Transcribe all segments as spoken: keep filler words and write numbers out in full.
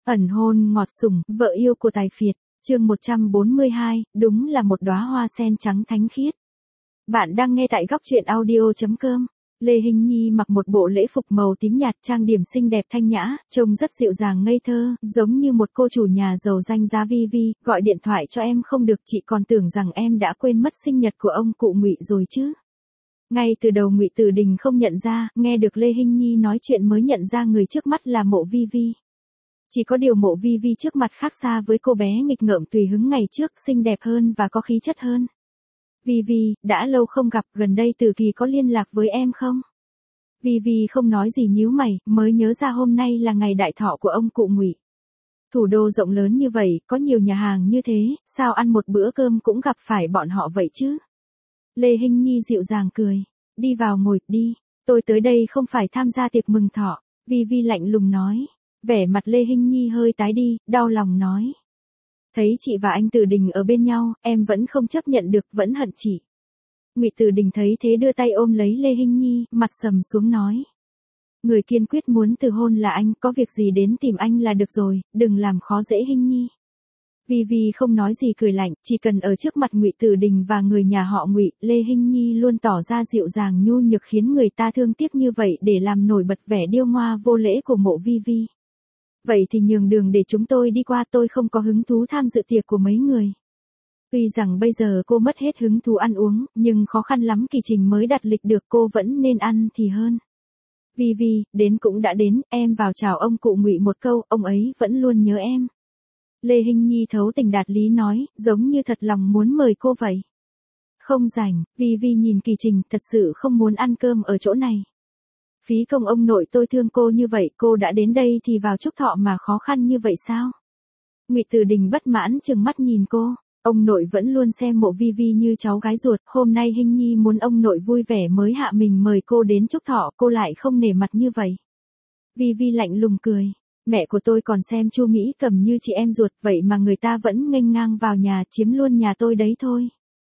Ẩn hôn ngọt sủng, vợ yêu của tài phiệt, chương một trăm bốn mươi hai, đúng là một đóa hoa sen trắng thánh khiết. Bạn đang nghe tại góc truyện audio chấm com. Lê Hinh Nhi mặc một bộ lễ phục màu tím nhạt, trang điểm xinh đẹp thanh nhã, trông rất dịu dàng ngây thơ, giống như một cô chủ nhà giàu danh giá. Vi Vi, gọi điện thoại cho em không được, chị còn tưởng rằng em đã quên mất sinh nhật của ông cụ Ngụy rồi chứ. Ngay từ đầu Ngụy Tử Đình không nhận ra, nghe được Lê Hinh Nhi nói chuyện mới nhận ra người trước mắt là Mộ Vi Vi. Chỉ có điều Mộ Vi Vi trước mặt khác xa với cô bé nghịch ngợm tùy hứng ngày trước, xinh đẹp hơn và có khí chất hơn. Vi Vi, đã lâu không gặp, gần đây Từ Kỳ có liên lạc với em không? Vi Vi không nói gì nhíu mày, mới nhớ ra hôm nay là ngày đại thọ của ông cụ Ngụy. Thủ đô rộng lớn như vậy, có nhiều nhà hàng như thế, sao ăn một bữa cơm cũng gặp phải bọn họ vậy chứ? Lê Hinh Nhi dịu dàng cười, đi vào ngồi, đi, tôi tới đây không phải tham gia tiệc mừng thọ, Vi Vi lạnh lùng nói. Vẻ mặt Lê Hinh Nhi hơi tái đi, đau lòng nói. Thấy chị và anh Tử Đình ở bên nhau, em vẫn không chấp nhận được, vẫn hận chị. Ngụy Tử Đình thấy thế đưa tay ôm lấy Lê Hinh Nhi, mặt sầm xuống nói. Người kiên quyết muốn từ hôn là anh, có việc gì đến tìm anh là được rồi, đừng làm khó dễ Hinh Nhi. Vi Vi không nói gì cười lạnh, chỉ cần ở trước mặt Ngụy Tử Đình và người nhà họ Ngụy, Lê Hinh Nhi luôn tỏ ra dịu dàng nhu nhược khiến người ta thương tiếc như vậy để làm nổi bật vẻ điêu ngoa vô lễ của Mộ Vi Vi. Vậy thì nhường đường để chúng tôi đi qua, tôi không có hứng thú tham dự tiệc của mấy người. Tuy rằng bây giờ cô mất hết hứng thú ăn uống, nhưng khó khăn lắm Kỳ Trình mới đặt lịch được, cô vẫn nên ăn thì hơn. Vi Vi, đến cũng đã đến, em vào chào ông cụ Ngụy một câu, ông ấy vẫn luôn nhớ em. Lê Hinh Nhi thấu tình đạt lý nói, giống như thật lòng muốn mời cô vậy. Không rảnh, Vi Vi nhìn Kỳ Trình, thật sự không muốn ăn cơm ở chỗ này. Phí công ông nội tôi thương cô như vậy, cô đã đến đây thì vào chúc thọ mà khó khăn như vậy sao? Ngụy Tử Đình bất mãn trừng mắt nhìn cô, ông nội vẫn luôn xem Mộ Vi Vi như cháu gái ruột, hôm nay Hinh Nhi muốn ông nội vui vẻ mới hạ mình mời cô đến chúc thọ, cô lại không nể mặt như vậy. Vi Vi lạnh lùng cười, mẹ của tôi còn xem Chu Mỹ Cầm như chị em ruột, vậy mà người ta vẫn nghênh ngang vào nhà chiếm luôn nhà tôi đấy thôi.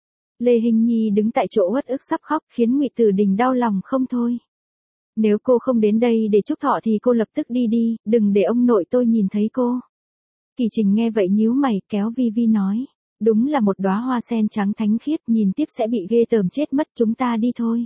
Lê Hinh Nhi đứng tại chỗ uất ức sắp khóc, khiến Ngụy Tử Đình đau lòng không thôi. Nếu cô không đến đây để chúc thọ thì cô lập tức đi đi, đừng để ông nội tôi nhìn thấy cô. Kỳ Trình nghe vậy nhíu mày, kéo Vi Vi nói. Đúng là một đóa hoa sen trắng thánh khiết, nhìn tiếp sẽ bị ghê tởm chết mất, chúng ta đi thôi.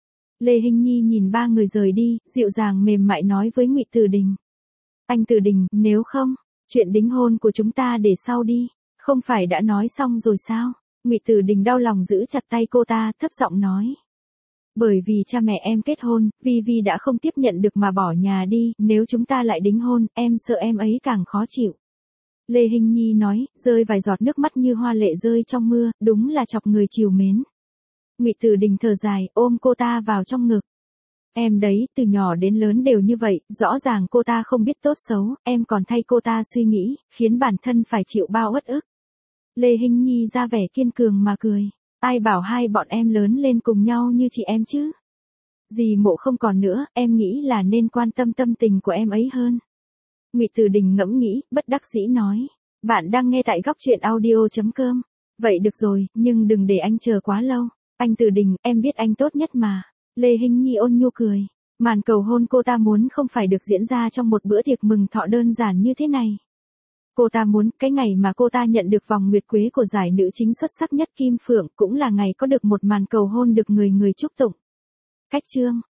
Lê Hinh Nhi nhìn ba người rời đi, dịu dàng mềm mại nói với Ngụy Tử Đình. Anh Tử Đình, nếu không, chuyện đính hôn của chúng ta để sau đi, không phải đã nói xong rồi sao? Ngụy Tử Đình đau lòng giữ chặt tay cô ta, thấp giọng nói. Bởi vì cha mẹ em kết hôn, Vi Vi đã không tiếp nhận được mà bỏ nhà đi, nếu chúng ta lại đính hôn, em sợ em ấy càng khó chịu. Lê Hinh Nhi nói, rơi vài giọt nước mắt như hoa lệ rơi trong mưa, đúng là chọc người trìu mến. Ngụy Tử Đình thở dài, ôm cô ta vào trong ngực. Em đấy, từ nhỏ đến lớn đều như vậy, rõ ràng cô ta không biết tốt xấu, em còn thay cô ta suy nghĩ, khiến bản thân phải chịu bao uất ức. Lê Hinh Nhi ra vẻ kiên cường mà cười. Ai bảo hai bọn em lớn lên cùng nhau như chị em chứ? Dì Mộ không còn nữa, em nghĩ là nên quan tâm tâm tình của em ấy hơn. Ngụy Tử Đình ngẫm nghĩ, bất đắc dĩ nói. Bạn đang nghe tại góc truyện audio chấm com. Vậy được rồi, nhưng đừng để anh chờ quá lâu. Anh Tử Đình, em biết anh tốt nhất mà. Lê Hinh Nhi ôn nhu cười. Màn cầu hôn cô ta muốn không phải được diễn ra trong một bữa tiệc mừng thọ đơn giản như thế này. Cô ta muốn, cái ngày mà cô ta nhận được vòng nguyệt quế của giải nữ chính xuất sắc nhất Kim Phượng, cũng là ngày có được một màn cầu hôn được người người chúc tụng. Cách chương.